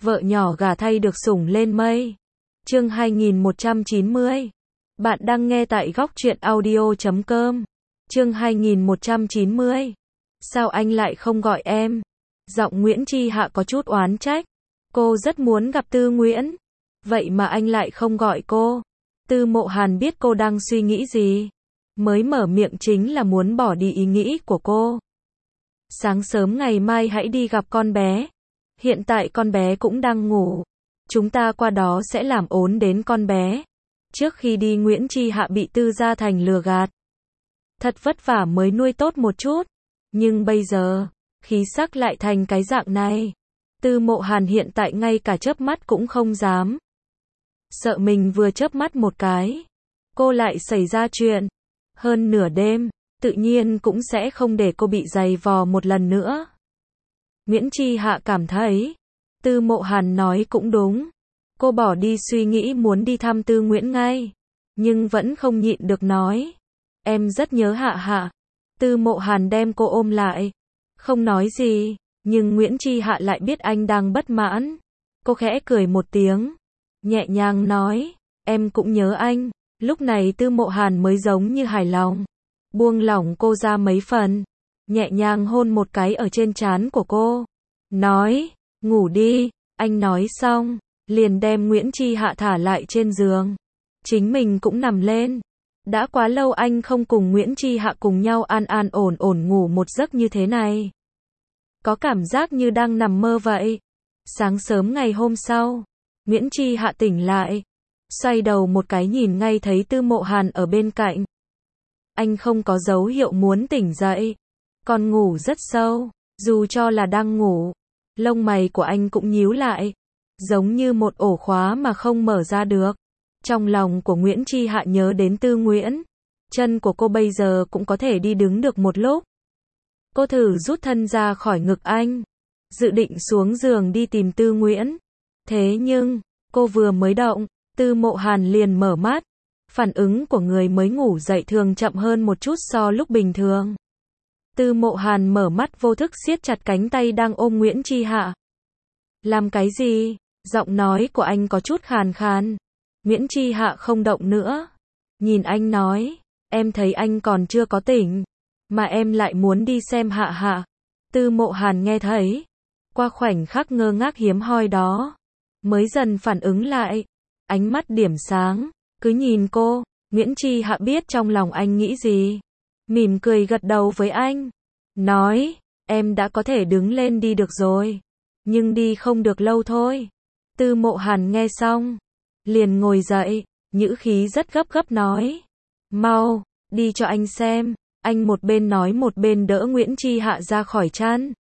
Vợ nhỏ gả thay được sủng lên mây. Chương 2190. Bạn đang nghe tại góc truyện audio.com. Chương 2190. Sao anh lại không gọi em? Giọng Nguyễn Chi Hạ có chút oán trách. Cô rất muốn gặp Tư Nguyễn. Vậy mà anh lại không gọi cô. Tư Mộ Hàn biết cô đang suy nghĩ gì. Mới mở miệng chính là muốn bỏ đi ý nghĩ của cô. Sáng sớm ngày mai hãy đi gặp con bé. Hiện tại con bé cũng đang ngủ. Chúng ta qua đó sẽ làm ốm đến con bé. Trước khi đi Nguyễn Chi Hạ bị Tư Gia Thành lừa gạt. Thật vất vả mới nuôi tốt một chút. Nhưng bây giờ, khí sắc lại thành cái dạng này. Tư Mộ Hàn hiện tại ngay cả chớp mắt cũng không dám. Sợ mình vừa chớp mắt một cái, cô lại xảy ra chuyện. Hơn nửa đêm, tự nhiên cũng sẽ không để cô bị giày vò một lần nữa. Nguyễn Chi Hạ cảm thấy, Tư Mộ Hàn nói cũng đúng. Cô bỏ đi suy nghĩ muốn đi thăm Tư Nguyễn ngay. Nhưng vẫn không nhịn được nói. Em rất nhớ Hạ Hạ. Tư Mộ Hàn đem cô ôm lại. Không nói gì, nhưng Nguyễn Chi Hạ lại biết anh đang bất mãn. Cô khẽ cười một tiếng. Nhẹ nhàng nói, em cũng nhớ anh. Lúc này Tư Mộ Hàn mới giống như hài lòng. Buông lỏng cô ra mấy phần. Nhẹ nhàng hôn một cái ở trên trán của cô. Nói, ngủ đi. Anh nói xong, liền đem Nguyễn Chi Hạ thả lại trên giường. Chính mình cũng nằm lên. Đã quá lâu anh không cùng Nguyễn Chi Hạ cùng nhau an an ổn ổn ngủ một giấc như thế này. Có cảm giác như đang nằm mơ vậy. Sáng sớm ngày hôm sau, Nguyễn Chi Hạ tỉnh lại. Xoay đầu một cái nhìn ngay thấy Tư Mộ Hàn ở bên cạnh. Anh không có dấu hiệu muốn tỉnh dậy. Còn ngủ rất sâu. Dù cho là đang ngủ, lông mày của anh cũng nhíu lại. Giống như một ổ khóa mà không mở ra được. Trong lòng của Nguyễn Chi Hạ nhớ đến Tư Nguyễn. Chân của cô bây giờ cũng có thể đi đứng được một lúc. Cô thử rút thân ra khỏi ngực anh. Dự định xuống giường đi tìm Tư Nguyễn. Thế nhưng, cô vừa mới động, Tư Mộ Hàn liền mở mắt. Phản ứng của người mới ngủ dậy thường chậm hơn một chút so lúc bình thường. Tư Mộ Hàn mở mắt vô thức siết chặt cánh tay đang ôm Nguyễn Chi Hạ. Làm cái gì? Giọng nói của anh có chút khàn khàn. Nguyễn Chi Hạ không động nữa. Nhìn anh nói, em thấy anh còn chưa có tỉnh. Mà em lại muốn đi xem Hạ Hạ. Tư Mộ Hàn nghe thấy. Qua khoảnh khắc ngơ ngác hiếm hoi đó. Mới dần phản ứng lại. Ánh mắt điểm sáng. Cứ nhìn cô. Nguyễn Chi Hạ biết trong lòng anh nghĩ gì. Mỉm cười gật đầu với anh. Nói, em đã có thể đứng lên đi được rồi. Nhưng đi không được lâu thôi. Tư Mộ Hàn nghe xong. Liền ngồi dậy. Nhữ khí rất gấp gấp nói. Mau, đi cho anh xem. Anh một bên nói một bên đỡ Nguyễn Chi Hạ ra khỏi chăn.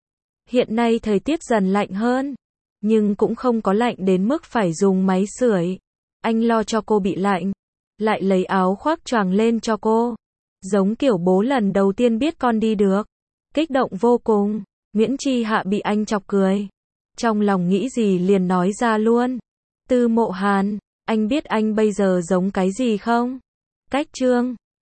Hiện nay thời tiết dần lạnh hơn. Nhưng cũng không có lạnh đến mức phải dùng máy sưởi. Anh lo cho cô bị lạnh. Lại lấy áo khoác choàng lên cho cô. Giống kiểu bố lần đầu tiên biết con đi được. Kích động vô cùng. Nguyễn Chi Hạ bị anh chọc cười. Trong lòng nghĩ gì liền nói ra luôn. Tư Mộ Hàn, anh biết anh bây giờ giống cái gì không? Cách trương.